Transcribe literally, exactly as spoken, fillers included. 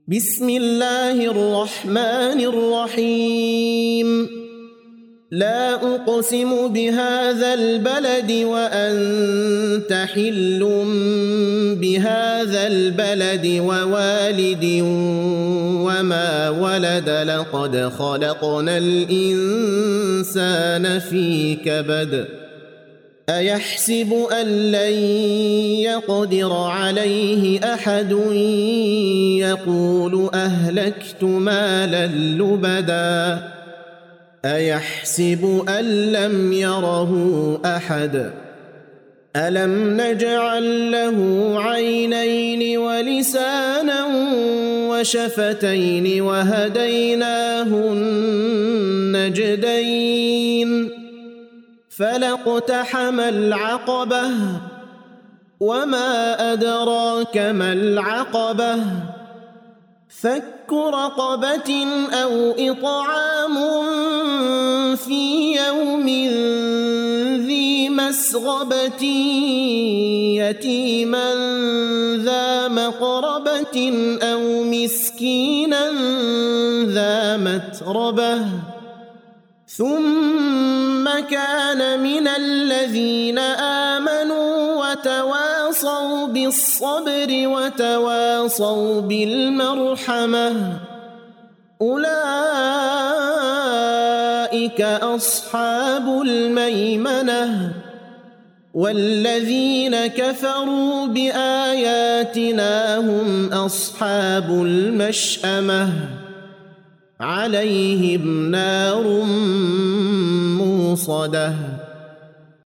بسم الله الرحمن الرحيم لا أقسم بهذا البلد وأنت حل بهذا البلد ووالد وما ولد لقد خلقنا الإنسان في كبد أيحسب أن لن يقدر عليه أحد يقول أهلكت مالا لبدا أيحسب أن لم يره أحد ألم نجعل له عينين ولسانا وشفتين وهديناه النجدين فلاقتحم العقبة وما أدراك ما العقبة فك رقبة أو إطعام في يوم ذي مسغبة يتيما ذا مقربة أو مسكينا ذا متربة ثم كان من الذين آمنوا وتواصوا بالصبر وتواصوا بالمرحمة أولئك أصحاب الميمنة والذين كفروا بآياتنا هم أصحاب المشأمة عليهم نار موصدة